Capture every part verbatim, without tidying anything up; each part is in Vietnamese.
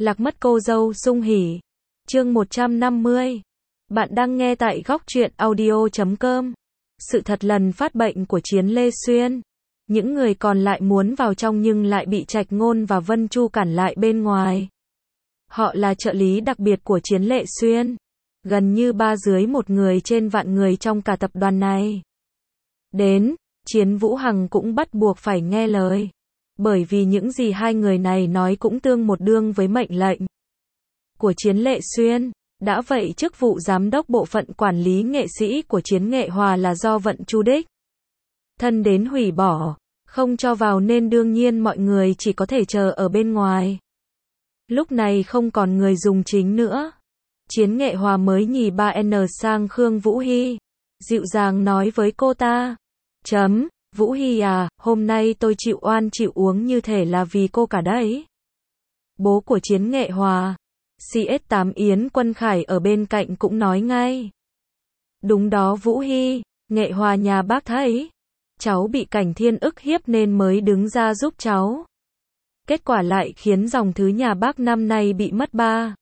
Lạc mất cô dâu sung hỉ. Chương một trăm năm mươi. Bạn đang nghe tại góc truyện audio chấm com. Sự thật lần phát bệnh của Chiến Lê Xuyên. Những người còn lại muốn vào trong nhưng lại bị Trạch Ngôn và Vân Chu cản lại bên ngoài. Họ là trợ lý đặc biệt của Chiến Lê Xuyên. Gần như ba dưới một người trên vạn người trong cả tập đoàn này. Đến, Chiến Vũ Hằng cũng bắt buộc phải nghe lời. Bởi vì những gì hai người này nói cũng tương một đương với mệnh lệnh của Chiến Lê Xuyên. Đã vậy chức vụ giám đốc bộ phận quản lý nghệ sĩ của Chiến Nghệ Hòa là do Vận Chu đích thân đến hủy bỏ, không cho vào nên đương nhiên mọi người chỉ có thể chờ ở bên ngoài. Lúc này không còn người dùng chính nữa. Chiến Nghệ Hòa mới nhì ba N sang Khương Vũ Hy, dịu dàng nói với cô ta. Chấm, Vũ Hy à, hôm nay tôi chịu oan chịu uống như thể là vì cô cả đấy. Bố của Chiến Nghệ Hòa, C S tám Yến Quân Khải ở bên cạnh cũng nói ngay. Đúng đó Vũ Hy, Nghệ Hòa nhà bác thấy. Cháu bị Cảnh Thiên ức hiếp nên mới đứng ra giúp cháu. Kết quả lại khiến dòng thứ nhà bác năm nay bị mất ba.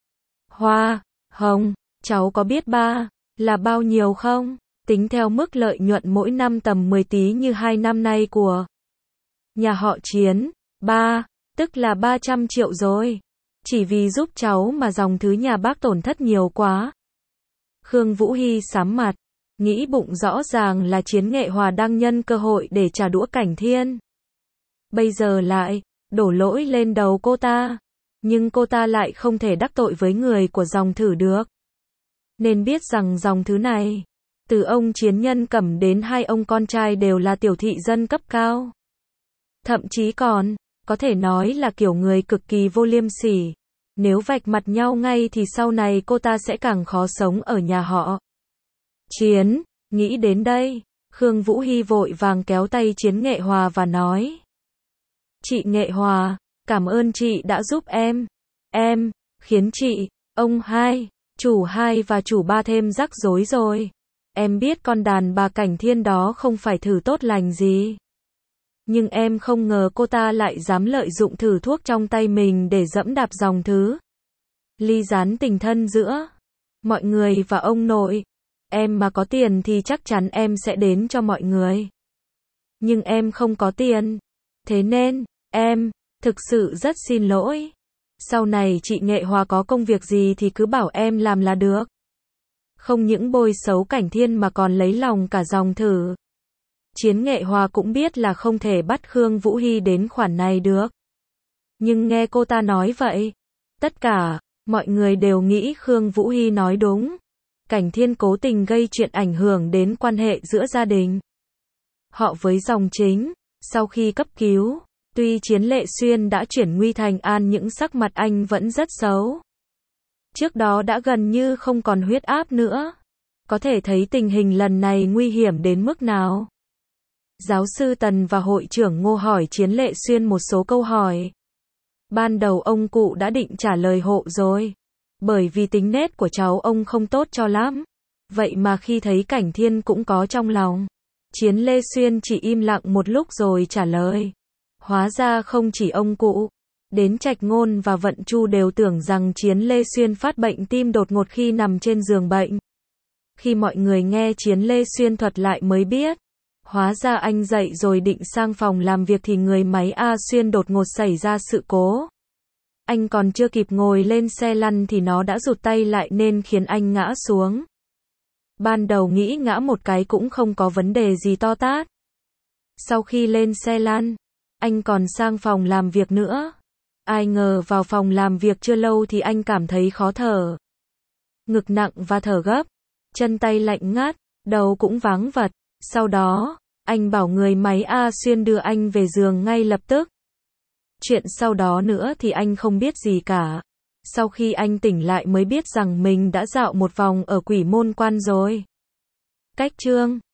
Hoa, hồng, cháu có biết ba là bao nhiêu không? Tính theo mức lợi nhuận mỗi năm tầm mười tí như hai năm nay của nhà họ Chiến, ba, tức là ba trăm triệu rồi. Chỉ vì giúp cháu mà dòng thứ nhà bác tổn thất nhiều quá. Khương Vũ Hy sám mặt, nghĩ bụng rõ ràng là Chiến Nghệ Hòa đang nhân cơ hội để trả đũa Cảnh Thiên. Bây giờ lại đổ lỗi lên đầu cô ta. Nhưng cô ta lại không thể đắc tội với người của dòng thử được. Nên biết rằng dòng thứ này, từ ông Chiến Nhân Cẩm đến hai ông con trai đều là tiểu thị dân cấp cao. Thậm chí còn, có thể nói là kiểu người cực kỳ vô liêm sỉ. Nếu vạch mặt nhau ngay thì sau này cô ta sẽ càng khó sống ở nhà họ Chiến. Nghĩ đến đây, Khương Vũ Hy vội vàng kéo tay Chiến Nghệ Hòa và nói. Chị Nghệ Hòa, cảm ơn chị đã giúp em. Em, khiến chị, ông hai, chủ hai và chủ ba thêm rắc rối rồi. Em biết con đàn bà Cảnh Thiên đó không phải thử tốt lành gì. Nhưng em không ngờ cô ta lại dám lợi dụng thử thuốc trong tay mình để dẫm đạp dòng thứ ly gián tình thân giữa mọi người và ông nội. Em mà có tiền thì chắc chắn em sẽ đến cho mọi người. Nhưng em không có tiền. Thế nên, em, thực sự rất xin lỗi. Sau này chị Nghệ Hòa có công việc gì thì cứ bảo em làm là được. Không những bôi xấu Cảnh Thiên mà còn lấy lòng cả dòng thử. Chiến Nghệ Hòa cũng biết là không thể bắt Khương Vũ Hy đến khoản này được. Nhưng nghe cô ta nói vậy, tất cả mọi người đều nghĩ Khương Vũ Hy nói đúng. Cảnh Thiên cố tình gây chuyện ảnh hưởng đến quan hệ giữa gia đình họ với dòng chính. Sau khi cấp cứu, tuy Chiến Lê Xuyên đã chuyển nguy thành an nhưng sắc mặt anh vẫn rất xấu. Trước đó đã gần như không còn huyết áp nữa. Có thể thấy tình hình lần này nguy hiểm đến mức nào. Giáo sư Tần và hội trưởng Ngô hỏi Chiến Lê Xuyên một số câu hỏi. Ban đầu ông cụ đã định trả lời hộ rồi. Bởi vì tính nết của cháu ông không tốt cho lắm. Vậy mà khi thấy Cảnh Thiên cũng có trong lòng. Chiến Lê Xuyên chỉ im lặng một lúc rồi trả lời. Hóa ra không chỉ ông cụ, đến Trạch Ngôn và Vận Chu đều tưởng rằng Chiến Lê Xuyên phát bệnh tim đột ngột khi nằm trên giường bệnh. Khi mọi người nghe Chiến Lê Xuyên thuật lại mới biết. Hóa ra anh dậy rồi định sang phòng làm việc thì người máy A Xuyên đột ngột xảy ra sự cố. Anh còn chưa kịp ngồi lên xe lăn thì nó đã rụt tay lại nên khiến anh ngã xuống. Ban đầu nghĩ ngã một cái cũng không có vấn đề gì to tát. Sau khi lên xe lăn, anh còn sang phòng làm việc nữa. Ai ngờ vào phòng làm việc chưa lâu thì anh cảm thấy khó thở. Ngực nặng và thở gấp. Chân tay lạnh ngắt, đầu cũng váng vật. Sau đó, anh bảo người máy A Xuyên đưa anh về giường ngay lập tức. Chuyện sau đó nữa thì anh không biết gì cả. Sau khi anh tỉnh lại mới biết rằng mình đã dạo một vòng ở Quỷ Môn Quan rồi. Cách chương